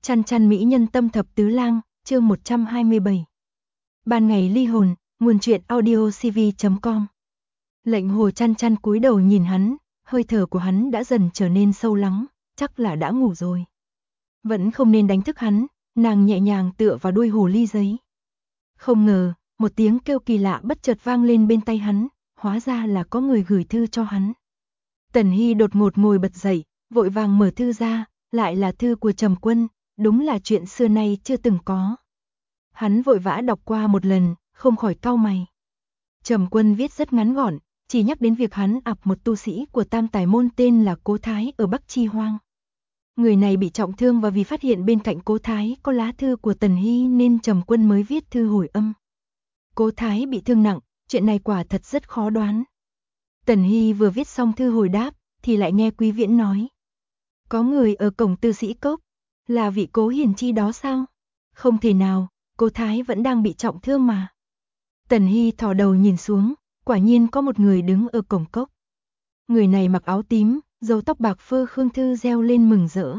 Chăn chăn mỹ nhân tâm thập tứ lang, chương 127. Ban ngày ly hồn, nguồn truyện audio cv.com. Lệnh Hồ chăn chăn cúi đầu nhìn hắn, hơi thở của hắn đã dần trở nên sâu lắng, chắc là đã ngủ rồi. Vẫn không nên đánh thức hắn, nàng nhẹ nhàng tựa vào đuôi hồ ly giấy. Không ngờ, một tiếng kêu kỳ lạ bất chợt vang lên bên tay hắn, hóa ra là có người gửi thư cho hắn. Tần Hy đột ngột ngồi bật dậy, vội vàng mở thư ra, lại là thư của Trầm Quân, đúng là chuyện xưa nay chưa từng có. Hắn vội vã đọc qua một lần, không khỏi cau mày. Trầm Quân viết rất ngắn gọn, chỉ nhắc đến việc hắn ặp một tu sĩ của Tam Tài môn tên là Cố Thái ở Bắc Chi Hoang. Người này bị trọng thương và vì phát hiện bên cạnh Cố Thái có lá thư của Tần Hy nên Trầm Quân mới viết thư hồi âm. Cố Thái bị thương nặng, chuyện này quả thật rất khó đoán. Tần Hy vừa viết xong thư hồi đáp, thì lại nghe Quý Viễn nói. Có người ở cổng Tư Sĩ Cốc, là vị Cố Hiền Chi đó sao? Không thể nào, Cố Thái vẫn đang bị trọng thương mà. Tần Hy thò đầu nhìn xuống, quả nhiên có một người đứng ở cổng cốc. Người này mặc áo tím, râu tóc bạc phơ, Khương Thư reo lên mừng rỡ.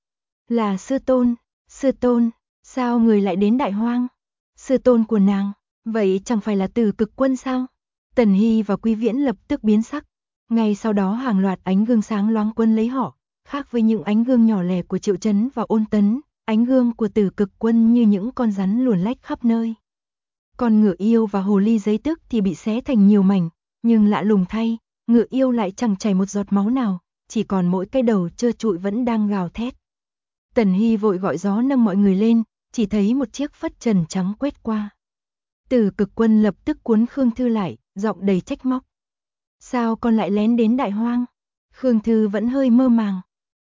Là sư tôn, sao người lại đến Đại Hoang? Sư tôn của nàng, vậy chẳng phải là Từ Cực Quân sao? Tần Hy và Quý Viễn lập tức biến sắc. Ngay sau đó hàng loạt ánh gương sáng loáng quân lấy họ, khác với những ánh gương nhỏ lẻ của Triệu Chấn và Ôn Tấn, ánh gương của Từ Cực Quân như những con rắn luồn lách khắp nơi. Con ngựa yêu và hồ ly giấy tức thì bị xé thành nhiều mảnh, nhưng lạ lùng thay, ngựa yêu lại chẳng chảy một giọt máu nào, chỉ còn mỗi cái đầu trơ trụi vẫn đang gào thét. Tần Hy vội gọi gió nâng mọi người lên, chỉ thấy một chiếc phất trần trắng quét qua. Từ Cực Quân lập tức cuốn Khương Thư lại, giọng đầy trách móc. Sao con lại lén đến Đại Hoang? Khương Thư vẫn hơi mơ màng.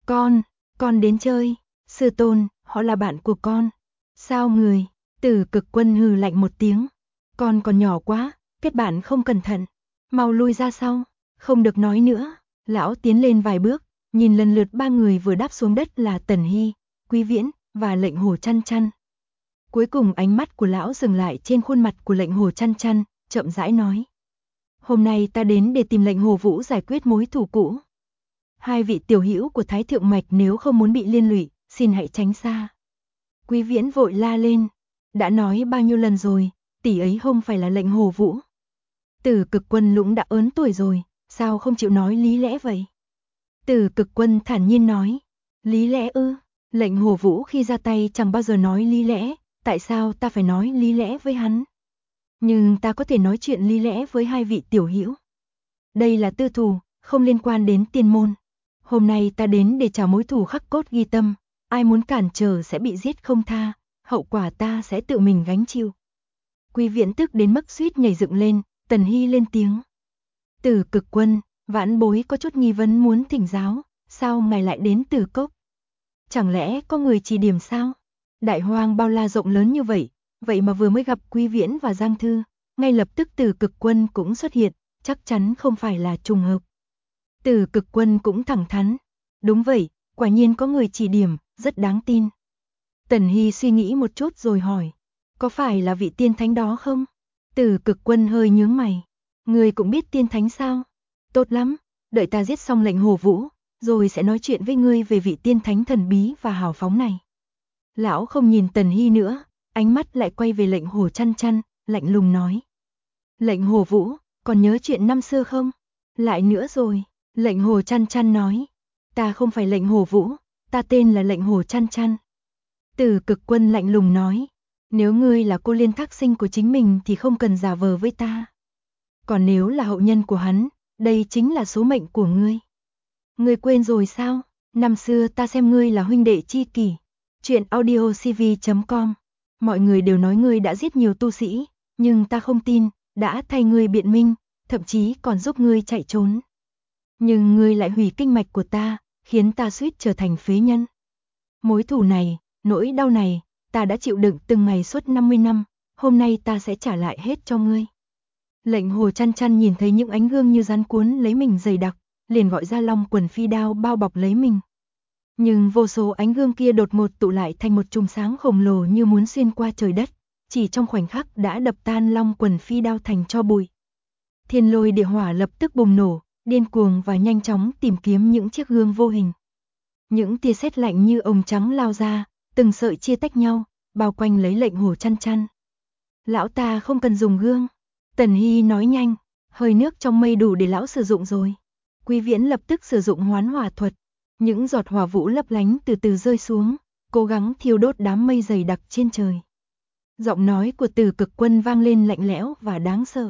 Con đến chơi, sư tôn, họ là bạn của con. Sao người? Từ Cực Quân hừ lạnh một tiếng. Con còn nhỏ quá, kết bạn không cẩn thận. Mau lui ra sau, không được nói nữa. Lão tiến lên vài bước, nhìn lần lượt ba người vừa đáp xuống đất là Tần Hy, Quý Viễn và Lệnh Hồ chăn chăn. Cuối cùng ánh mắt của lão dừng lại trên khuôn mặt của Lệnh Hồ chăn chăn, chậm rãi nói. Hôm nay ta đến để tìm Lệnh Hồ Vũ giải quyết mối thù cũ. Hai vị tiểu hữu của Thái Thượng Mạch nếu không muốn bị liên lụy, xin hãy tránh xa. Quý Viễn vội la lên. Đã nói bao nhiêu lần rồi, tỷ ấy không phải là Lệnh Hồ Vũ. Từ Cực Quân lũng đã ớn tuổi rồi, sao không chịu nói lý lẽ vậy? Từ Cực Quân thản nhiên nói. Lý lẽ ư? Lệnh Hồ Vũ khi ra tay chẳng bao giờ nói lý lẽ, tại sao ta phải nói lý lẽ với hắn? Nhưng ta có thể nói chuyện lý lẽ với hai vị tiểu hữu. Đây là tư thù, không liên quan đến tiên môn. Hôm nay ta đến để trả mối thù khắc cốt ghi tâm, ai muốn cản trở sẽ bị giết không tha, hậu quả ta sẽ tự mình gánh chịu. Quý Viễn tức đến mức suýt nhảy dựng lên, Tần Hy lên tiếng. Từ Cực Quân, vãn bối có chút nghi vấn muốn thỉnh giáo, sao ngài lại đến Từ Cốc? Chẳng lẽ có người chỉ điểm sao? Đại Hoang bao la rộng lớn như vậy, vậy mà vừa mới gặp Quý Viễn và Giang Thư, ngay lập tức Từ Cực Quân cũng xuất hiện, chắc chắn không phải là trùng hợp. Từ Cực Quân cũng thẳng thắn. Đúng vậy, quả nhiên có người chỉ điểm, rất đáng tin. Tần Hy suy nghĩ một chút rồi hỏi. Có phải là vị tiên thánh đó không? Từ Cực Quân hơi nhướng mày. Người cũng biết tiên thánh sao? Tốt lắm, đợi ta giết xong Lệnh Hồ Vũ, rồi sẽ nói chuyện với ngươi về vị tiên thánh thần bí và hào phóng này. Lão không nhìn Tần Hy nữa, ánh mắt lại quay về Lệnh Hồ chăn chăn, lạnh lùng nói. Lệnh Hồ Vũ, còn nhớ chuyện năm xưa không? Lại nữa rồi. Lệnh Hồ chăn chăn nói. Ta không phải Lệnh Hồ Vũ, ta tên là Lệnh Hồ chăn chăn. Từ Cực Quân lạnh lùng nói. Nếu ngươi là cô liên thác sinh của chính mình thì không cần giả vờ với ta. Còn nếu là hậu nhân của hắn, đây chính là số mệnh của ngươi. Ngươi quên rồi sao? Năm xưa ta xem ngươi là huynh đệ chi kỷ. Chuyện audio cv.com. Mọi người đều nói ngươi đã giết nhiều tu sĩ, nhưng ta không tin, đã thay ngươi biện minh, thậm chí còn giúp ngươi chạy trốn. Nhưng ngươi lại hủy kinh mạch của ta, khiến ta suýt trở thành phế nhân. Mối thù này, nỗi đau này, ta đã chịu đựng từng ngày suốt 50 năm, hôm nay ta sẽ trả lại hết cho ngươi. Lệnh Hồ chăn chăn nhìn thấy những ánh gương như rắn cuốn lấy mình dày đặc, liền gọi ra Long Quần Phi Đao bao bọc lấy mình. Nhưng vô số ánh gương kia đột ngột tụ lại thành một chùm sáng khổng lồ như muốn xuyên qua trời đất, chỉ trong khoảnh khắc đã đập tan Long Quần Phi Đao thành tro bụi. Thiên lôi địa hỏa lập tức bùng nổ, điên cuồng và nhanh chóng tìm kiếm những chiếc gương vô hình. Những tia sét lạnh như ồng trắng lao ra, từng sợi chia tách nhau, bao quanh lấy Lệnh Hồ Chăn Chăn. Lão ta không cần dùng gương. Tần Hy nói nhanh, hơi nước trong mây đủ để lão sử dụng rồi. Quý Viễn lập tức sử dụng hoán hỏa thuật. Những giọt hỏa vũ lấp lánh từ từ rơi xuống, cố gắng thiêu đốt đám mây dày đặc trên trời. Giọng nói của Từ Cực Quân vang lên lạnh lẽo và đáng sợ.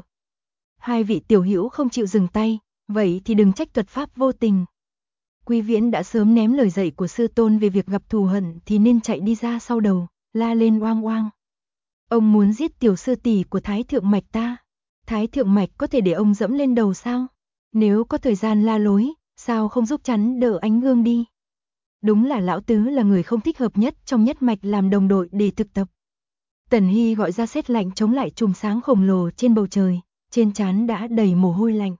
Hai vị tiểu hữu không chịu dừng tay, vậy thì đừng trách thuật pháp vô tình. Quý Viễn đã sớm ném lời dạy của sư tôn về việc gặp thù hận thì nên chạy đi ra sau đầu, la lên oang oang. Ông muốn giết tiểu sư tỷ của Thái Thượng Mạch ta. Thái Thượng Mạch có thể để ông dẫm lên đầu sao? Nếu có thời gian la lối, sao không giúp chắn đỡ Ánh Gương đi? Đúng là lão tứ là người không thích hợp nhất trong nhất mạch làm đồng đội để thực tập. Tần Hy gọi ra sét lạnh chống lại chùm sáng khổng lồ trên bầu trời, trên trán đã đầy mồ hôi lạnh.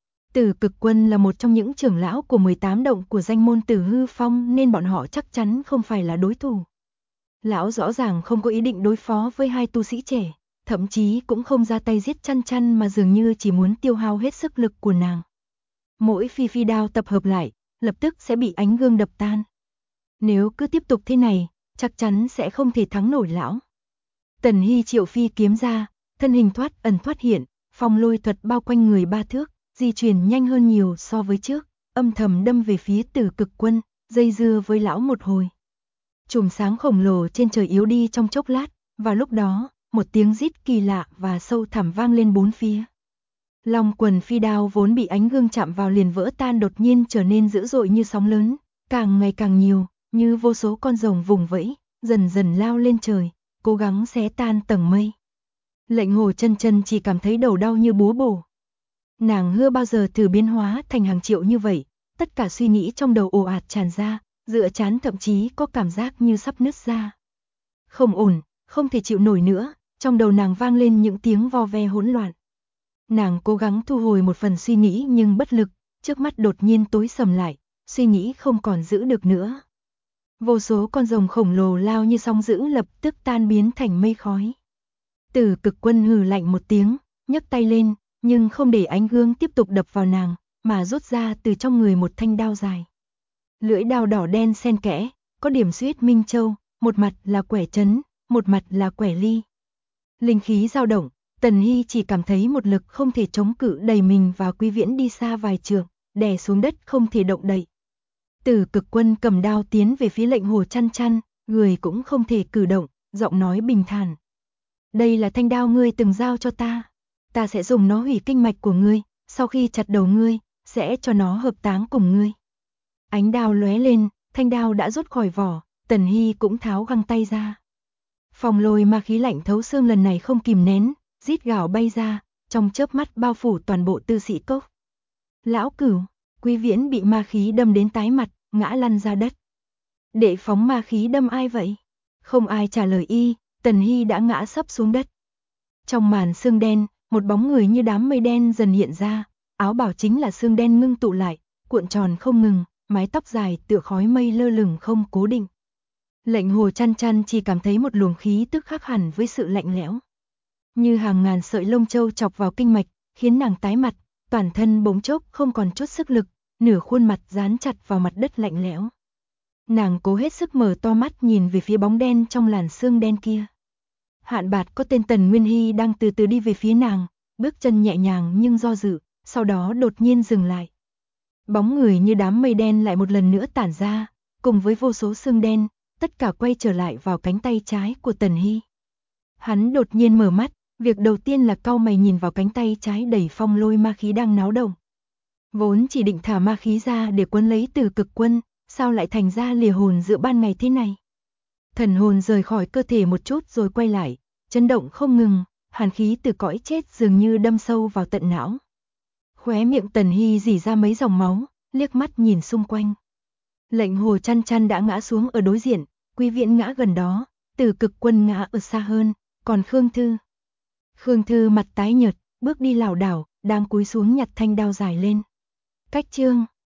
Từ Cực Quân là một trong những trưởng lão của 18 động của danh môn Tử Hư Phong nên bọn họ chắc chắn không phải là đối thủ. Lão rõ ràng không có ý định đối phó với hai tu sĩ trẻ, thậm chí cũng không ra tay giết Chăn Chăn mà dường như chỉ muốn tiêu hao hết sức lực của nàng. Mỗi phi đao tập hợp lại, lập tức sẽ bị Ánh Gương đập tan. Nếu cứ tiếp tục thế này, chắc chắn sẽ không thể thắng nổi lão. Tần Hy triệu phi kiếm ra, thân hình thoát ẩn thoát hiện, phong lôi thuật bao quanh người 3 thước, di chuyển nhanh hơn nhiều so với trước, âm thầm đâm về phía Từ Cực Quân, dây dưa với lão một hồi. Chùm sáng khổng lồ trên trời yếu đi trong chốc lát, và lúc đó, một tiếng rít kỳ lạ và sâu thẳm vang lên bốn phía. Long quần phi đao vốn bị Ánh Gương chạm vào liền vỡ tan, đột nhiên trở nên dữ dội như sóng lớn, càng ngày càng nhiều, như vô số con rồng vùng vẫy, dần dần lao lên trời, cố gắng xé tan tầng mây. Lệnh Hồ Chân Chân chỉ cảm thấy đầu đau như búa bổ. Nàng chưa bao giờ thử biến hóa thành hàng triệu như vậy, tất cả suy nghĩ trong đầu ồ ạt tràn ra, dựa trán thậm chí có cảm giác như sắp nứt ra. Không ổn, không thể chịu nổi nữa, trong đầu nàng vang lên những tiếng vo ve hỗn loạn. Nàng cố gắng thu hồi một phần suy nghĩ nhưng bất lực, trước mắt đột nhiên tối sầm lại, suy nghĩ không còn giữ được nữa. Vô số con rồng khổng lồ lao như sóng dữ lập tức tan biến thành mây khói. Từ Cực Quân hừ lạnh một tiếng, nhấc tay lên, nhưng không để Ánh Gương tiếp tục đập vào nàng, mà rút ra từ trong người một thanh đao dài. Lưỡi đao đỏ đen xen kẽ, có điểm xuyết minh châu, một mặt là quẻ trấn, một mặt là quẻ ly. Linh khí dao động, Tần Hy chỉ cảm thấy một lực không thể chống cự đẩy mình và Quý Viễn đi xa vài trượng, đè xuống đất không thể động đậy. Từ Cực Quân cầm đao tiến về phía Lệnh Hồ Chăn Chăn, người cũng không thể cử động, giọng nói bình thản. Đây là thanh đao ngươi từng giao cho ta. Ta sẽ dùng nó hủy kinh mạch của ngươi, sau khi chặt đầu ngươi, sẽ cho nó hợp táng cùng ngươi. Ánh đao lóe lên, thanh đao đã rút khỏi vỏ, Tần Hy cũng tháo găng tay ra. Phong lôi ma khí lạnh thấu xương lần này không kìm nén, rít gào bay ra, trong chớp mắt bao phủ toàn bộ Tư Sĩ Cốc. Lão Cửu, Quý Viễn bị ma khí đâm đến tái mặt, ngã lăn ra đất. Đệ phóng ma khí đâm ai vậy? Không ai trả lời y, Tần Hy đã ngã sấp xuống đất. Trong màn sương đen, một bóng người như đám mây đen dần hiện ra, áo bào chính là sương đen ngưng tụ lại, cuộn tròn không ngừng, mái tóc dài tựa khói mây lơ lửng không cố định. Lệnh Hồ Chăn Chăn chỉ cảm thấy một luồng khí tức khác hẳn với sự lạnh lẽo. Như hàng ngàn sợi lông châu chọc vào kinh mạch, khiến nàng tái mặt, toàn thân bỗng chốc không còn chút sức lực, nửa khuôn mặt dán chặt vào mặt đất lạnh lẽo. Nàng cố hết sức mở to mắt nhìn về phía bóng đen trong làn sương đen kia. Hạn Bạt có tên Tần Nguyên Hy đang từ từ đi về phía nàng, bước chân nhẹ nhàng nhưng do dự, sau đó đột nhiên dừng lại. Bóng người như đám mây đen lại một lần nữa tản ra, cùng với vô số sương đen, tất cả quay trở lại vào cánh tay trái của Tần Hy. Hắn đột nhiên mở mắt, việc đầu tiên là cau mày nhìn vào cánh tay trái đầy phong lôi ma khí đang náo động. Vốn chỉ định thả ma khí ra để quấn lấy Từ Cực Quân, sao lại thành ra lìa hồn giữa ban ngày thế này? Thần hồn rời khỏi cơ thể một chút rồi quay lại, chấn động không ngừng, hàn khí từ cõi chết dường như đâm sâu vào tận não. Khóe miệng Tần Hy rỉ ra mấy dòng máu, liếc mắt nhìn xung quanh. Lệnh Hồ Chăn Chăn đã ngã xuống ở đối diện, Quý Viễn ngã gần đó, Từ Cực Quân ngã ở xa hơn, còn Khương Thư mặt tái nhợt, bước đi lảo đảo, đang cúi xuống nhặt thanh đao dài lên. Cách chương